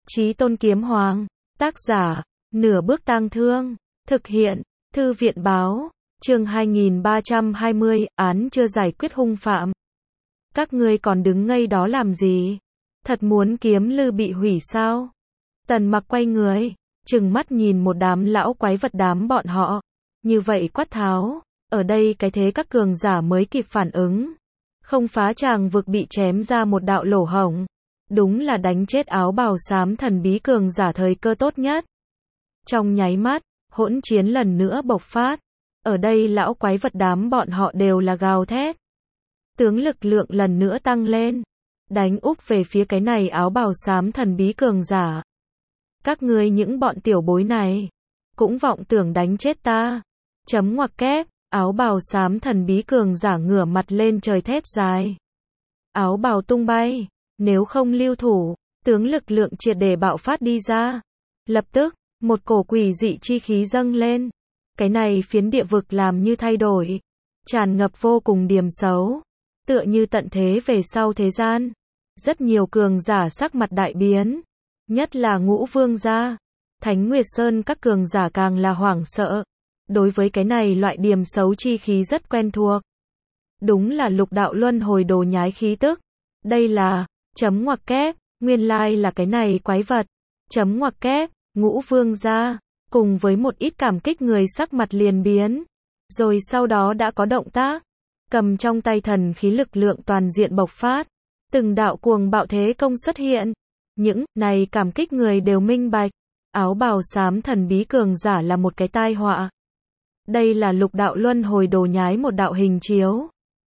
Chí Tôn Kiếm Hoàng. Tác giả, Nửa Bước Tang Thương. Thực hiện, Thư viện Báo. Chương 2320, án chưa giải quyết hung phạm. Các ngươi còn đứng ngây đó làm gì? Thật muốn Kiếm Lư bị hủy sao? Tần Mặc quay người, trừng mắt nhìn một đám lão quái vật đám bọn họ. Như vậy quát tháo, ở đây cái thế các cường giả mới kịp phản ứng. Không phá tràng vực bị chém ra một đạo lỗ hổng. Đúng là đánh chết áo bào xám thần bí cường giả thời cơ tốt nhất. Trong nháy mắt, hỗn chiến lần nữa bộc phát. Ở đây lão quái vật đám bọn họ đều là gào thét. Tướng lực lượng lần nữa tăng lên. Đánh úp về phía cái này áo bào xám thần bí cường giả. Các ngươi những bọn tiểu bối này, cũng vọng tưởng đánh chết ta. Chấm ngoặc kép, áo bào xám thần bí cường giả ngửa mặt lên trời thét dài. Áo bào tung bay, nếu không lưu thủ, tướng lực lượng triệt để bạo phát đi ra. Lập tức, một cổ quỷ dị chi khí dâng lên. Cái này phiến địa vực làm như thay đổi, tràn ngập vô cùng điềm xấu, tựa như tận thế về sau thế gian. Rất nhiều cường giả sắc mặt đại biến, nhất là Ngũ Vương gia, Thánh Nguyệt Sơn các cường giả càng là hoảng sợ. Đối với cái này loại điềm xấu chi khí rất quen thuộc. Đúng là lục đạo luân hồi đồ nhái khí tức. Đây là, chấm ngoặc kép, nguyên lai là cái này quái vật. Chấm ngoặc kép, Ngũ Vương gia, cùng với một ít cảm kích người sắc mặt liền biến. Rồi sau đó đã có động tác, cầm trong tay thần khí lực lượng toàn diện bộc phát. Từng đạo cuồng bạo thế công xuất hiện. Những này cảm kích người đều minh bạch. Áo bào xám thần bí cường giả là một cái tai họa. Đây là lục đạo luân hồi đồ nhái một đạo hình chiếu.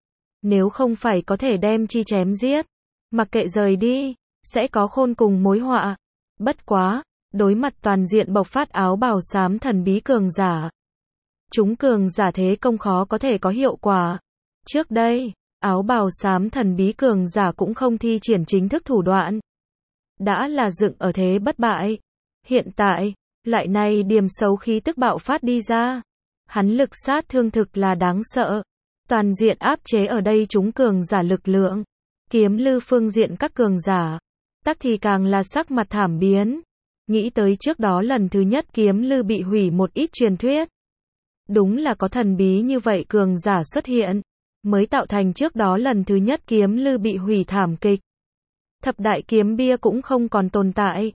Nếu không phải có thể đem chi chém giết, mặc kệ rời đi, sẽ có khôn cùng mối họa. Bất quá, đối mặt toàn diện bộc phát áo bào xám thần bí cường giả. Chúng cường giả thế công khó có thể có hiệu quả. Trước đây, áo bào xám thần bí cường giả cũng không thi triển chính thức thủ đoạn. Đã là dựng ở thế bất bại. Hiện tại, loại này điềm xấu khí tức bạo phát đi ra. Hắn lực sát thương thực là đáng sợ. Toàn diện áp chế ở đây chúng cường giả lực lượng. Kiếm Lư phương diện các cường giả, tắc thì càng là sắc mặt thảm biến. Nghĩ tới trước đó lần thứ nhất Kiếm Lư bị hủy một ít truyền thuyết. Đúng là có thần bí như vậy cường giả xuất hiện, mới tạo thành trước đó lần thứ nhất Kiếm Lư bị hủy thảm kịch. Thập đại kiếm bia cũng không còn tồn tại.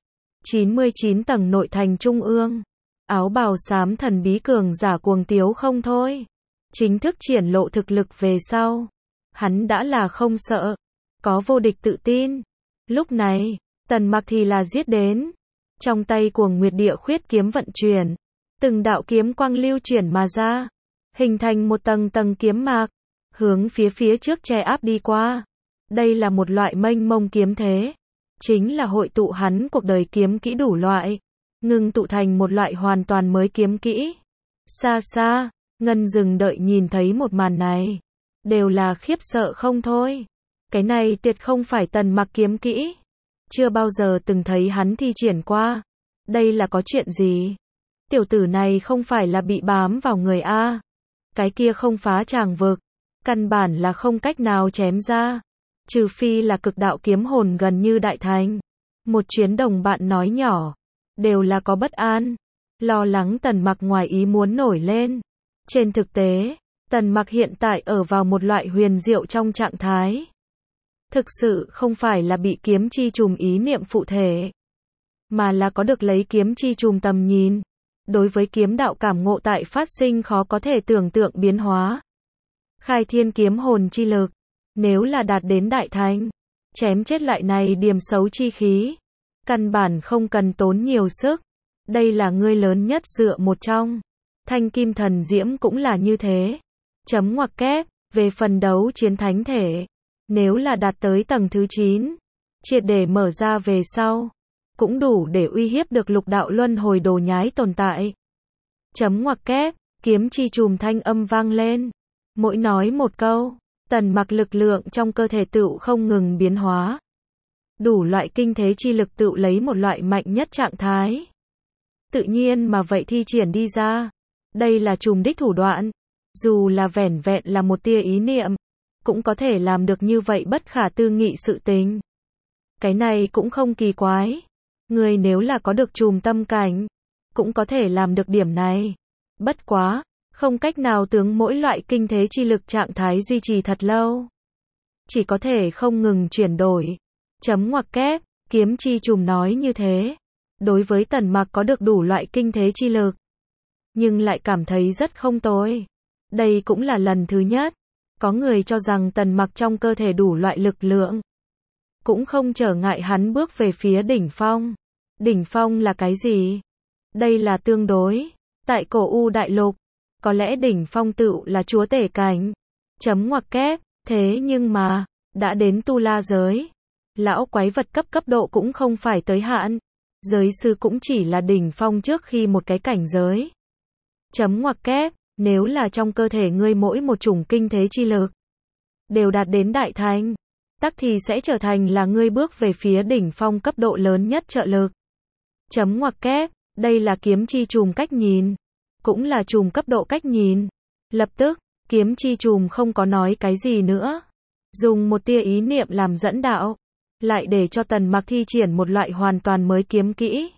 99 tầng nội thành trung ương. Áo bào xám thần bí cường giả cuồng tiếu không thôi. Chính thức triển lộ thực lực về sau. Hắn đã là không sợ. Có vô địch tự tin. Lúc này, Tần Mặc thì là giết đến. Trong tay Cuồng Nguyệt Địa Khuyết kiếm vận chuyển. Từng đạo kiếm quang lưu chuyển mà ra. Hình thành một tầng tầng kiếm mạc. Hướng phía trước che áp đi qua. Đây là một loại mênh mông kiếm thế. Chính là hội tụ hắn cuộc đời kiếm kỹ đủ loại. Ngưng tụ thành một loại hoàn toàn mới kiếm kỹ. Xa xa, Ngân Dừng đợi nhìn thấy một màn này. Đều là khiếp sợ không thôi. Cái này tuyệt không phải Tần Mặc kiếm kỹ. Chưa bao giờ từng thấy hắn thi triển qua. Đây là có chuyện gì? Tiểu tử này không phải là bị bám vào người A. Cái kia không phá tràng vực. Căn bản là không cách nào chém ra. Trừ phi là cực đạo kiếm hồn gần như đại thành. Một chuyến đồng bạn nói nhỏ. Đều là có bất an. Lo lắng Tần Mặc ngoài ý muốn nổi lên. Trên thực tế, Tần Mặc hiện tại ở vào một loại huyền diệu trong trạng thái. Thực sự không phải là bị kiếm chi trùm ý niệm phụ thể. Mà là có được lấy kiếm chi trùm tầm nhìn. Đối với kiếm đạo cảm ngộ tại phát sinh khó có thể tưởng tượng biến hóa. Khai thiên kiếm hồn chi lực. Nếu là đạt đến đại thành, chém chết loại này điềm xấu chi khí. Căn bản không cần tốn nhiều sức. Đây là ngươi lớn nhất dựa một trong. Thanh kim thần diễm cũng là như thế. Chấm ngoặc kép, về phần đấu chiến thánh thể. Nếu là đạt tới tầng thứ 9, triệt để mở ra về sau, cũng đủ để uy hiếp được lục đạo luân hồi đồ nhái tồn tại. Chấm ngoặc kép, kiếm chi trùm thanh âm vang lên. Mỗi nói một câu, Tần Mặc lực lượng trong cơ thể tựu không ngừng biến hóa. Đủ loại kinh thế chi lực tựu lấy một loại mạnh nhất trạng thái. Tự nhiên mà vậy thi triển đi ra. Đây là trùm đích thủ đoạn. Dù là vẻn vẹn là một tia ý niệm, cũng có thể làm được như vậy bất khả tư nghị sự tình. Cái này cũng không kỳ quái. Ngươi nếu là có được chùm tâm cảnh, cũng có thể làm được điểm này. Bất quá, không cách nào tướng mỗi loại kinh thế chi lực trạng thái duy trì thật lâu. Chỉ có thể không ngừng chuyển đổi. Chấm ngoặc kép, kiếm chi chùm nói như thế. Đối với Tần Mặc có được đủ loại kinh thế chi lực, nhưng lại cảm thấy rất không tồi. Đây cũng là lần thứ nhất. Có người cho rằng Tần Mặc trong cơ thể đủ loại lực lượng, cũng không trở ngại hắn bước về phía đỉnh phong. Đỉnh phong là cái gì? Đây là tương đối. Tại cổ U đại lục, có lẽ đỉnh phong tựu là chúa tể cảnh. Chấm ngoặc kép, thế nhưng mà, đã đến tu la giới. Lão quái vật cấp độ cũng không phải tới hạn. Giới sư cũng chỉ là đỉnh phong trước khi một cái cảnh giới. Chấm ngoặc kép, nếu là trong cơ thể ngươi mỗi một chủng kinh thế chi lực đều đạt đến đại thành, tắc thì sẽ trở thành là ngươi bước về phía đỉnh phong cấp độ lớn nhất trợ lực. Chấm ngoặc kép, đây là kiếm chi chùm cách nhìn, cũng là chùm cấp độ cách nhìn. Lập tức, kiếm chi chùm không có nói cái gì nữa, dùng một tia ý niệm làm dẫn đạo, lại để cho Tần Mặc thi triển một loại hoàn toàn mới kiếm kỹ,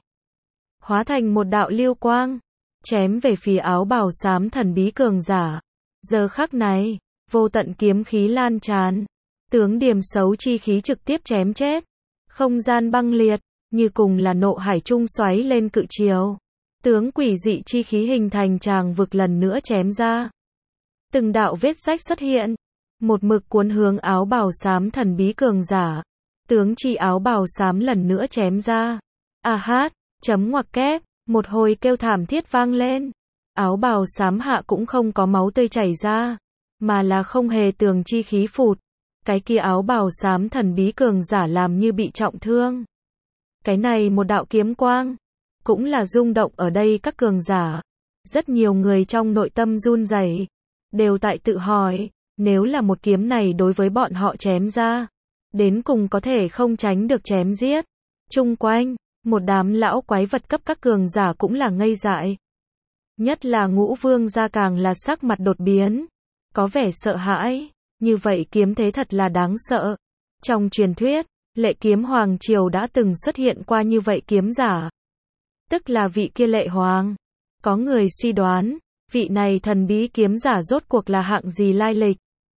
hóa thành một đạo lưu quang, chém về phía áo bào xám thần bí cường giả. Giờ khắc này, vô tận kiếm khí lan tràn, tướng điểm xấu chi khí trực tiếp chém chết, không gian băng liệt, như cùng là nộ hải trung xoáy lên cự chiều. Tướng quỷ dị chi khí hình thành tràng vực lần nữa chém ra. Từng đạo vết rách xuất hiện, một mực cuốn hướng áo bào xám thần bí cường giả. Tướng chi áo bào xám lần nữa chém ra. A hát, chấm ngoặc kép, một hồi kêu thảm thiết vang lên. Áo bào xám hạ cũng không có máu tươi chảy ra, mà là không hề tường chi khí phụt. Cái kia áo bào xám thần bí cường giả làm như bị trọng thương. Cái này một đạo kiếm quang, cũng là rung động ở đây các cường giả. Rất nhiều người trong nội tâm run rẩy, đều tại tự hỏi, nếu là một kiếm này đối với bọn họ chém ra, đến cùng có thể không tránh được chém giết. Chung quanh, một đám lão quái vật cấp các cường giả cũng là ngây dại. Nhất là Ngũ Vương gia càng là sắc mặt đột biến, có vẻ sợ hãi, như vậy kiếm thế thật là đáng sợ. Trong truyền thuyết, Lệ Kiếm Hoàng Triều đã từng xuất hiện qua như vậy kiếm giả, tức là vị kia Lệ Hoàng. Có người suy đoán, vị này thần bí kiếm giả rốt cuộc là hạng gì lai lịch.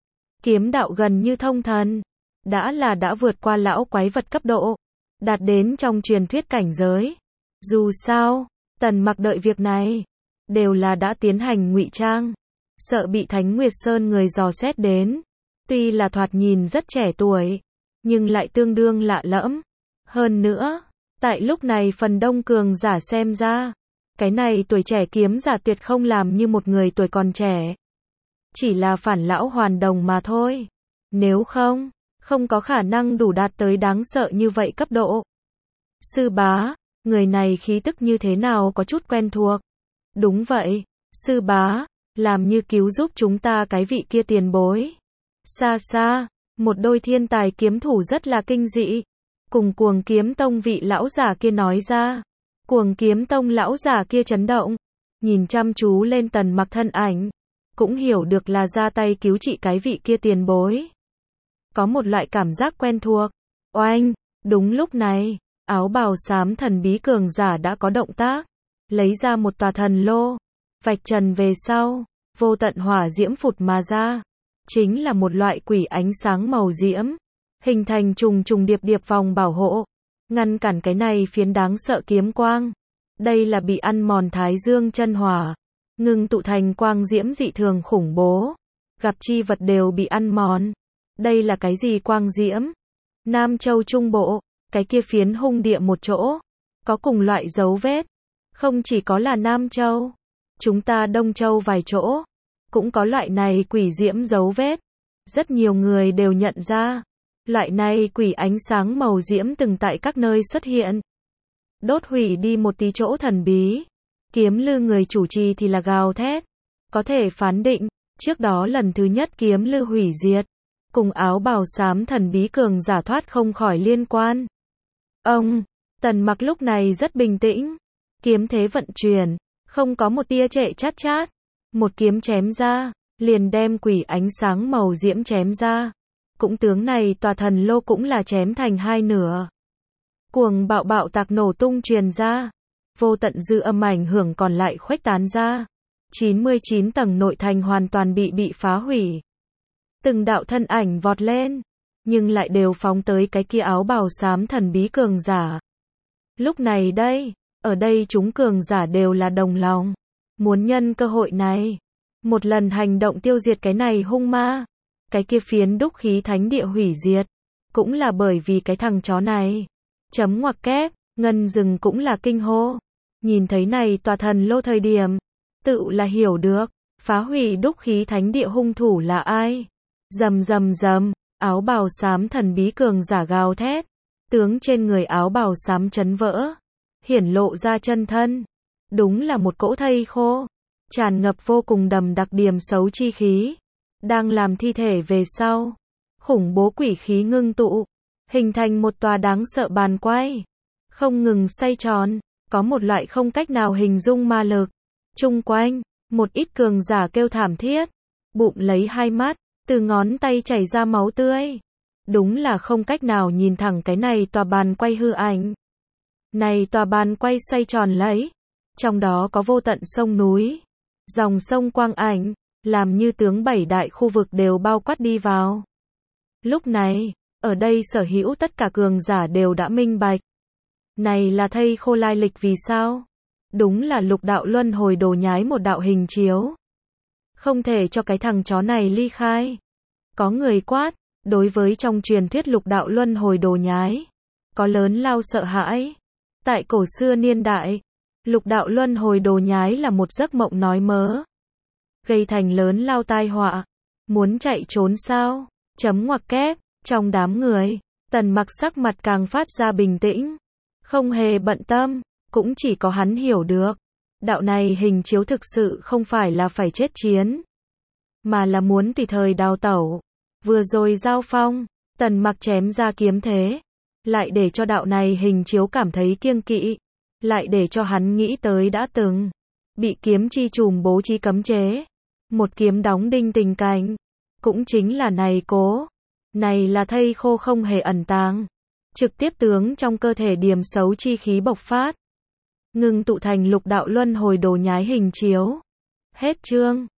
Kiếm đạo gần như thông thần, đã vượt qua lão quái vật cấp độ, đạt đến trong truyền thuyết cảnh giới. Dù sao, Tần Mặc đợi việc này, đều là đã tiến hành ngụy trang, sợ bị Thánh Nguyệt Sơn người dò xét đến. Tuy là thoạt nhìn rất trẻ tuổi, nhưng lại tương đương lạ lẫm. Hơn nữa, tại lúc này phần đông cường giả xem ra, cái này tuổi trẻ kiếm giả tuyệt không làm như một người tuổi còn trẻ, chỉ là phản lão hoàn đồng mà thôi. Nếu không có khả năng đủ đạt tới đáng sợ như vậy cấp độ. Sư bá, người này khí tức như thế nào có chút quen thuộc. Đúng vậy, sư bá, làm như cứu giúp chúng ta cái vị kia tiền bối. Xa xa, một đôi thiên tài kiếm thủ rất là kinh dị, cùng Cuồng Kiếm Tông vị lão giả kia nói ra. Cuồng Kiếm Tông lão giả kia chấn động, nhìn chăm chú lên Tần Mặc thân ảnh, cũng hiểu được là ra tay cứu trị cái vị kia tiền bối. Có một loại cảm giác quen thuộc. Oanh, đúng lúc này, áo bào xám thần bí cường giả đã có động tác, lấy ra một tòa thần lô, vạch trần về sau, vô tận hỏa diễm phụt mà ra, chính là một loại quỷ ánh sáng màu diễm, hình thành trùng trùng điệp điệp vòng bảo hộ, ngăn cản cái này phiến đáng sợ kiếm quang. Đây là bị ăn mòn Thái Dương chân hỏa, ngưng tụ thành quang diễm dị thường khủng bố, gặp chi vật đều bị ăn mòn. Đây là cái gì quang diễm? Nam Châu Trung Bộ, cái kia phiến hung địa một chỗ, có cùng loại dấu vết. Không chỉ có là Nam Châu, chúng ta Đông Châu vài chỗ, cũng có loại này quỷ diễm dấu vết. Rất nhiều người đều nhận ra, loại này quỷ ánh sáng màu diễm từng tại các nơi xuất hiện. Đốt hủy đi một tí chỗ thần bí. Kiếm Lư người chủ trì thì là gào thét. Có thể phán định, trước đó lần thứ nhất Kiếm Lư hủy diệt, cùng áo bào xám thần bí cường giả thoát không khỏi liên quan. Tần Mặc lúc này rất bình tĩnh, kiếm thế vận chuyển, không có một tia trệ chát chát, một kiếm chém ra, liền đem quỷ ánh sáng màu diễm chém ra. Cũng tướng này tòa thần lô cũng là chém thành hai nửa. Cuồng bạo bạo tạc nổ tung truyền ra. Vô tận dư âm ảnh hưởng còn lại khuếch tán ra. 99 tầng nội thành hoàn toàn bị phá hủy. Từng đạo thân ảnh vọt lên, nhưng lại đều phóng tới cái kia áo bào xám thần bí cường giả. Lúc này đây, ở đây chúng cường giả đều là đồng lòng, muốn nhân cơ hội này, một lần hành động tiêu diệt cái này hung ma. Cái kia phiến đúc khí thánh địa hủy diệt, cũng là bởi vì cái thằng chó này. Chấm ngoặc kép, Ngân Dừng cũng là kinh hô. Nhìn thấy này tòa thần lô thời điểm, tự là hiểu được, phá hủy đúc khí thánh địa hung thủ là ai. Rầm rầm rầm, áo bào xám thần bí cường giả gào thét, tướng trên người áo bào xám chấn vỡ, hiển lộ ra chân thân. Đúng là một cỗ thây khô, tràn ngập vô cùng đầm đặc điểm xấu chi khí, đang làm thi thể về sau. Khủng bố quỷ khí ngưng tụ, hình thành một tòa đáng sợ bàn quay, không ngừng xoay tròn, có một loại không cách nào hình dung ma lực. Chung quanh, một ít cường giả kêu thảm thiết, bụng lấy hai mắt, từ ngón tay chảy ra máu tươi. Đúng là không cách nào nhìn thẳng cái này tòa bàn quay hư ảnh. Này tòa bàn quay xoay tròn lấy, trong đó có vô tận sông núi, dòng sông quang ảnh, làm như tướng bảy đại khu vực đều bao quát đi vào. Lúc này, ở đây sở hữu tất cả cường giả đều đã minh bạch. Này là thây khô lai lịch vì sao? Đúng là lục đạo luân hồi đồ nhái một đạo hình chiếu. Không thể cho cái thằng chó này ly khai. Có người quát, đối với trong truyền thuyết lục đạo luân hồi đồ nhái, có lớn lao sợ hãi. Tại cổ xưa niên đại, lục đạo luân hồi đồ nhái là một giấc mộng nói mớ, gây thành lớn lao tai họa. Muốn chạy trốn sao? Chấm ngoặc kép, trong đám người, Tần Mặc sắc mặt càng phát ra bình tĩnh, không hề bận tâm, cũng chỉ có hắn hiểu được. Đạo này hình chiếu thực sự không phải là phải chết chiến, mà là muốn tùy thời đào tẩu. Vừa rồi giao phong, Tần Mặc chém ra kiếm thế, lại để cho đạo này hình chiếu cảm thấy kiêng kỵ, lại để cho hắn nghĩ tới đã từng bị kiếm chi trùm bố trí cấm chế, một kiếm đóng đinh tình cảnh, cũng chính là này cố. Này là thây khô không hề ẩn tàng, trực tiếp tướng trong cơ thể điểm xấu chi khí bộc phát, ngừng tụ thành lục đạo luân hồi đồ nhái hình chiếu. Hết chương.